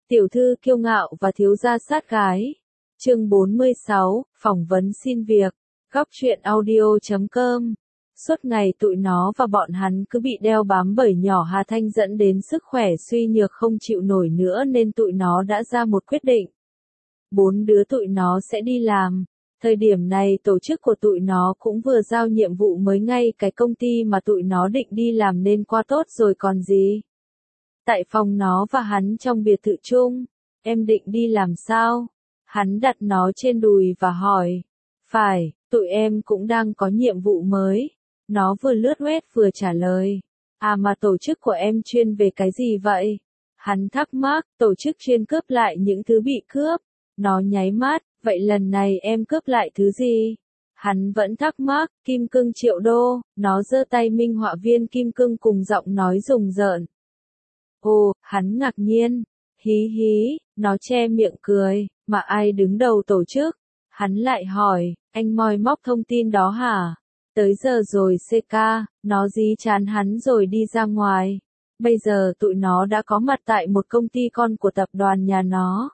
Tiểu thư kiêu ngạo và thiếu gia sát gái. Chương 46, phỏng vấn xin việc. Góc truyện audio.com. Suốt ngày tụi nó và bọn hắn cứ bị đeo bám bởi nhỏ Hà Thanh dẫn đến sức khỏe suy nhược không chịu nổi nữa nên tụi nó đã ra một quyết định. 4 đứa tụi nó sẽ đi làm. Thời điểm này tổ chức của tụi nó cũng vừa giao nhiệm vụ mới ngay cái công ty mà tụi nó định đi làm nên qua tốt rồi còn gì. Tại phòng nó và hắn trong biệt thự chung, em định đi làm sao? Hắn đặt nó trên đùi và hỏi. Phải, tụi em cũng đang có nhiệm vụ mới. Nó vừa lướt web vừa trả lời. À mà tổ chức của em chuyên về cái gì vậy? Hắn thắc mắc, tổ chức chuyên cướp lại những thứ bị cướp. Nó nháy mắt, vậy lần này em cướp lại thứ gì? Hắn vẫn thắc mắc, kim cương triệu đô, nó giơ tay minh họa viên kim cương cùng giọng nói rùng rợn. Ồ, hắn ngạc nhiên, hí hí, nó che miệng cười, mà ai đứng đầu tổ chức? Hắn lại hỏi, anh moi móc thông tin đó hả? Tới giờ rồi CK, nó dí chán hắn rồi đi ra ngoài. Bây giờ tụi nó đã có mặt tại một công ty con của tập đoàn nhà nó.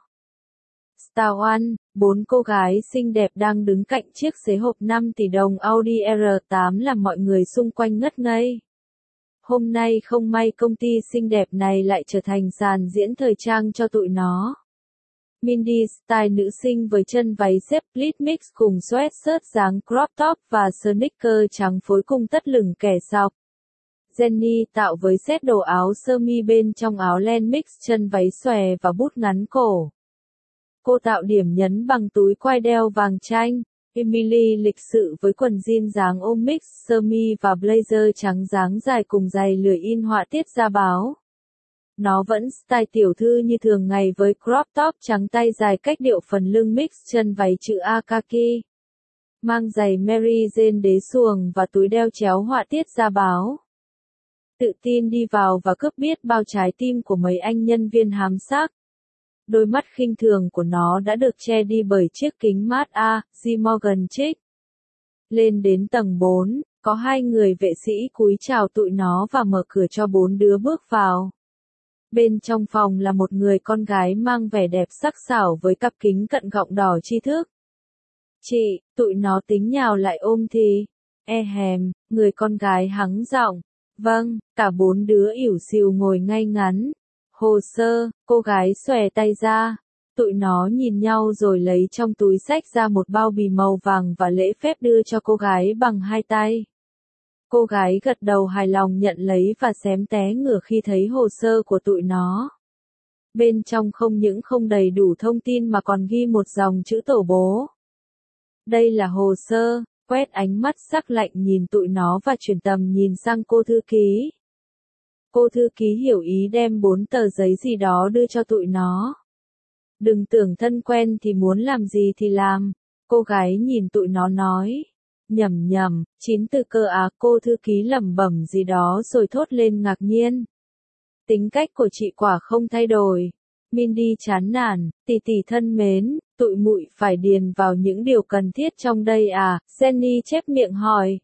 Star One, 4 cô gái xinh đẹp đang đứng cạnh chiếc xế hộp 5 tỷ đồng Audi R8 làm mọi người xung quanh ngất ngây. Hôm nay không may công ty xinh đẹp này lại trở thành sàn diễn thời trang cho tụi nó. Mindy style nữ sinh với chân váy xếp split mix cùng sweatshirt dáng crop top và sneaker trắng phối cùng tất lửng kẻ sọc. Jenny tạo với set đồ áo sơ mi bên trong áo len mix chân váy xòe và bút ngắn cổ. Cô tạo điểm nhấn bằng túi quai đeo vàng chanh. Emily lịch sự với quần jean dáng ôm mix sơ mi và blazer trắng dáng dài cùng giày lười in họa tiết ra báo. Nó vẫn style tiểu thư như thường ngày với crop top trắng tay dài cách điệu phần lưng mix chân váy chữ A kaki. Mang giày Mary Jane đế xuồng và túi đeo chéo họa tiết ra báo. Tự tin đi vào và cướp biết bao trái tim của mấy anh nhân viên hám sắc. Đôi mắt khinh thường của nó đã được che đi bởi chiếc kính mát G Morgan Chick. Lên đến tầng 4, có 2 người vệ sĩ cúi chào tụi nó và mở cửa cho 4 đứa bước vào. Bên trong phòng là một người con gái mang vẻ đẹp sắc sảo với cặp kính cận gọng đỏ tri thức. Chị, tụi nó tính nhào lại ôm thì. Người con gái hắng giọng. Vâng, cả 4 đứa ỉu xìu ngồi ngay ngắn. Hồ sơ, cô gái xòe tay ra. Tụi nó nhìn nhau rồi lấy trong túi xách ra một bao bì màu vàng và lễ phép đưa cho cô gái bằng 2 tay. Cô gái gật đầu hài lòng nhận lấy và xém té ngửa khi thấy hồ sơ của tụi nó. Bên trong không những không đầy đủ thông tin mà còn ghi một dòng chữ tổ bố. Đây là hồ sơ, quét ánh mắt sắc lạnh nhìn tụi nó và chuyển tầm nhìn sang cô thư ký. Cô thư ký hiểu ý đem 4 tờ giấy gì đó đưa cho tụi nó. Đừng tưởng thân quen thì muốn làm gì thì làm. Cô gái nhìn tụi nó nói. Nhầm, 9 từ cơ à, cô thư ký lẩm bẩm gì đó rồi thốt lên ngạc nhiên. Tính cách của chị quả không thay đổi. Mindy chán nản, tỷ thân mến, tụi mụi phải điền vào những điều cần thiết trong đây à, Jenny chép miệng hỏi.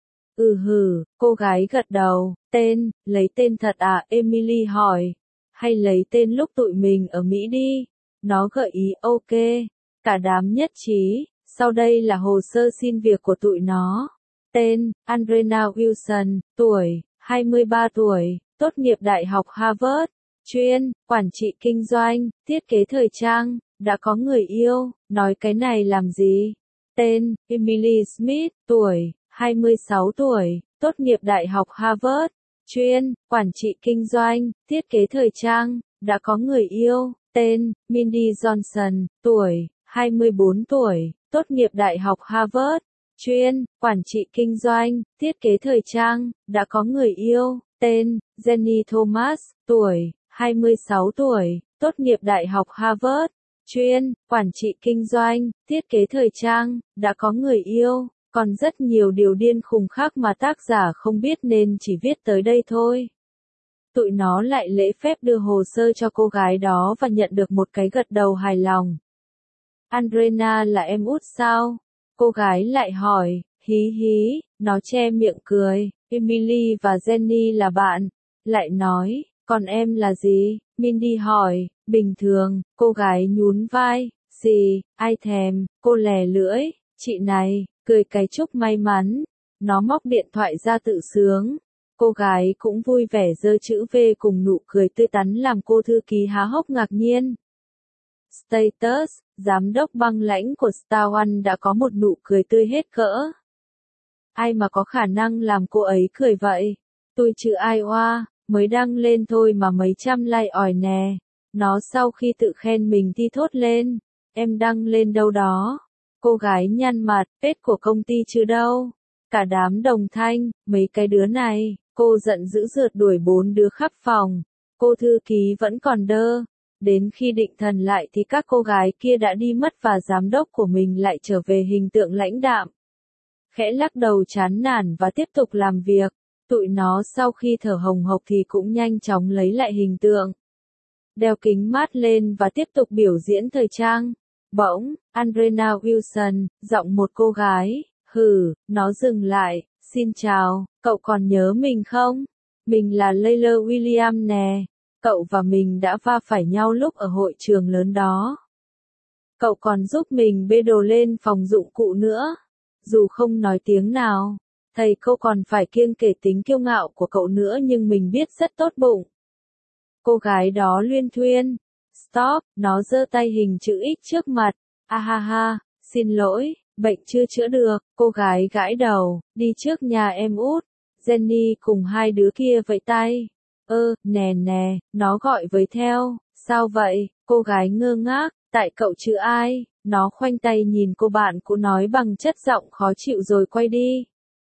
Cô gái gật đầu, tên, lấy tên thật à, Emily hỏi. Hay lấy tên lúc tụi mình ở Mỹ đi. Nó gợi ý ok. Cả đám nhất trí. Sau đây là hồ sơ xin việc của tụi nó. Tên, Andrea Wilson, tuổi, 23 tuổi, tốt nghiệp Đại học Harvard, chuyên, quản trị kinh doanh, thiết kế thời trang, đã có người yêu, nói cái này làm gì? Tên, Emily Smith, tuổi, 26 tuổi, tốt nghiệp Đại học Harvard, chuyên, quản trị kinh doanh, thiết kế thời trang, đã có người yêu. Tên, Mindy Johnson, tuổi, 24 tuổi, tốt nghiệp Đại học Harvard, chuyên, quản trị kinh doanh, thiết kế thời trang, đã có người yêu. Tên, Jenny Thomas, tuổi, 26 tuổi, tốt nghiệp Đại học Harvard, chuyên, quản trị kinh doanh, thiết kế thời trang, đã có người yêu. Còn rất nhiều điều điên khùng khác mà tác giả không biết nên chỉ viết tới đây thôi. Tụi nó lại lễ phép đưa hồ sơ cho cô gái đó và nhận được một cái gật đầu hài lòng. Andrea là em út sao? Cô gái lại hỏi, hí, nó che miệng cười. Emily và Jenny là bạn. Lại nói, Còn em là gì? Mindy hỏi. Bình thường, cô gái nhún vai. Gì, ai thèm, cô lè lưỡi. Chị này, cười cái chúc may mắn. Nó móc điện thoại ra tự sướng. Cô gái cũng vui vẻ giơ chữ V cùng nụ cười tươi tắn làm cô thư ký há hốc ngạc nhiên. Status, giám đốc băng lãnh của Star One đã có một nụ cười tươi hết cỡ. Ai mà có khả năng làm cô ấy cười vậy? Tôi chứ ai oa, mới đăng lên thôi mà mấy trăm like ỏi nè. Nó sau khi tự khen mình thì thốt lên. Em đăng lên đâu đó? Cô gái nhăn mặt, page của công ty chứ đâu. Cả đám đồng thanh, mấy cái đứa này, cô giận dữ rượt đuổi 4 đứa khắp phòng. Cô thư ký vẫn còn đơ. Đến khi định thần lại thì các cô gái kia đã đi mất và giám đốc của mình lại trở về hình tượng lãnh đạm. Khẽ lắc đầu chán nản và tiếp tục làm việc. Tụi nó sau khi thở hồng hộc thì cũng nhanh chóng lấy lại hình tượng. Đeo kính mát lên và tiếp tục biểu diễn thời trang. Bỗng, Andrea Wilson, giọng một cô gái, nó dừng lại. Xin chào, cậu còn nhớ mình không? Mình là Layla William nè. Cậu và mình đã va phải nhau lúc ở hội trường lớn đó. Cậu còn giúp mình bê đồ lên phòng dụng cụ nữa. Dù không nói tiếng nào, thầy cô còn phải kiêng kể tính kiêu ngạo của cậu nữa nhưng mình biết rất tốt bụng. Cô gái đó luyên thuyên. Stop, nó giơ tay hình chữ X trước mặt. Ha, xin lỗi, bệnh chưa chữa được. Cô gái gãi đầu, đi trước nhà em út. Jenny cùng hai đứa kia vẫy tay. Nè, nó gọi với theo. Sao vậy? Cô gái ngơ ngác, tại cậu chứ ai? Nó khoanh tay nhìn cô bạn cũ nói bằng chất giọng khó chịu rồi quay đi.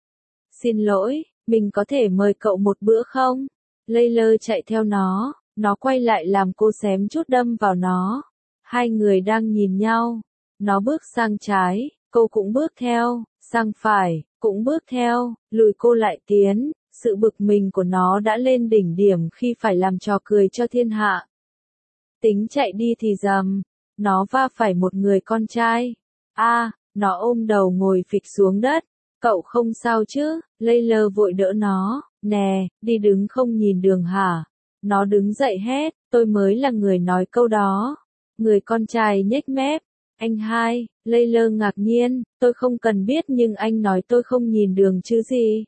Xin lỗi, mình có thể mời cậu một bữa không? Layla chạy theo nó quay lại làm cô xém chút đâm vào nó. Hai người đang nhìn nhau. Nó bước sang trái, cô cũng bước theo, sang phải, cũng bước theo, lùi cô lại tiến. Sự bực mình của nó đã lên đỉnh điểm khi phải làm trò cười cho thiên hạ. Tính chạy đi thì dầm, nó va phải một người con trai. Nó ôm đầu ngồi phịch xuống đất. Cậu không sao chứ? Layla vội đỡ nó. Nè, đi đứng không nhìn đường hả? Nó đứng dậy hét, tôi mới là người nói câu đó. Người con trai nhếch mép. Anh hai, Layla ngạc nhiên, tôi không cần biết nhưng anh nói tôi không nhìn đường chứ gì.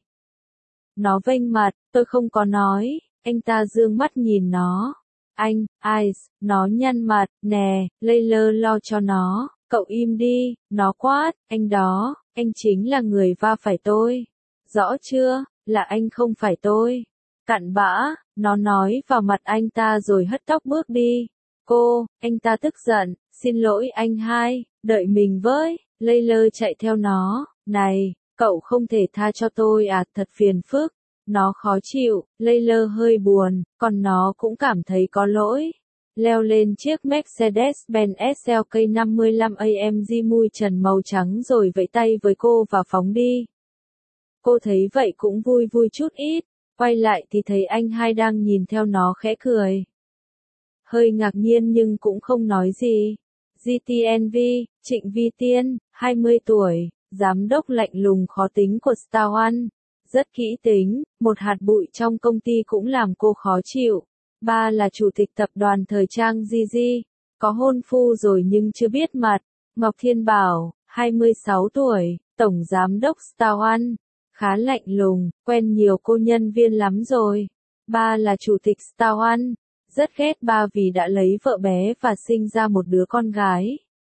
Nó vênh mặt, tôi không có nói. Anh ta dương mắt nhìn nó. Anh, Ice, nó nhăn mặt, nè, Layla lo cho nó. Cậu im đi, nó quát, anh đó, anh chính là người va phải tôi. Rõ chưa, là anh không phải tôi. Cặn bã, nó nói vào mặt anh ta rồi hất tóc bước đi. Anh ta tức giận, xin lỗi anh hai, đợi mình với. Layla chạy theo nó, này, cậu không thể tha cho tôi à, thật phiền phức. Nó khó chịu, Layla hơi buồn, còn nó cũng cảm thấy có lỗi. Leo lên chiếc Mercedes-Benz SLK 55 AMG mui trần màu trắng rồi vẫy tay với cô và phóng đi. Cô thấy vậy cũng vui vui chút ít, quay lại thì thấy anh hai đang nhìn theo nó khẽ cười. Hơi ngạc nhiên nhưng cũng không nói gì. GTNV, Trịnh Vi Tiên, 20 tuổi, giám đốc lạnh lùng khó tính của Star One. Rất kỹ tính, một hạt bụi trong công ty cũng làm cô khó chịu. Ba là chủ tịch tập đoàn thời trang GG, có hôn phu rồi nhưng chưa biết mặt. Ngọc Thiên Bảo, 26 tuổi, tổng giám đốc Star One, khá lạnh lùng, quen nhiều cô nhân viên lắm rồi. Ba là chủ tịch Star One, rất ghét ba vì đã lấy vợ bé và sinh ra một đứa con gái.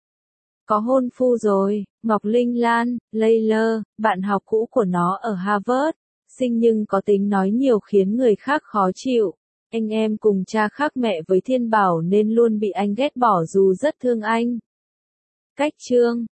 Có hôn phu rồi. Ngọc Linh Lan, Layla, bạn học cũ của nó ở Harvard, xinh nhưng có tính nói nhiều khiến người khác khó chịu. Anh em cùng cha khác mẹ với Thiên Bảo nên luôn bị anh ghét bỏ dù rất thương anh. Cách chương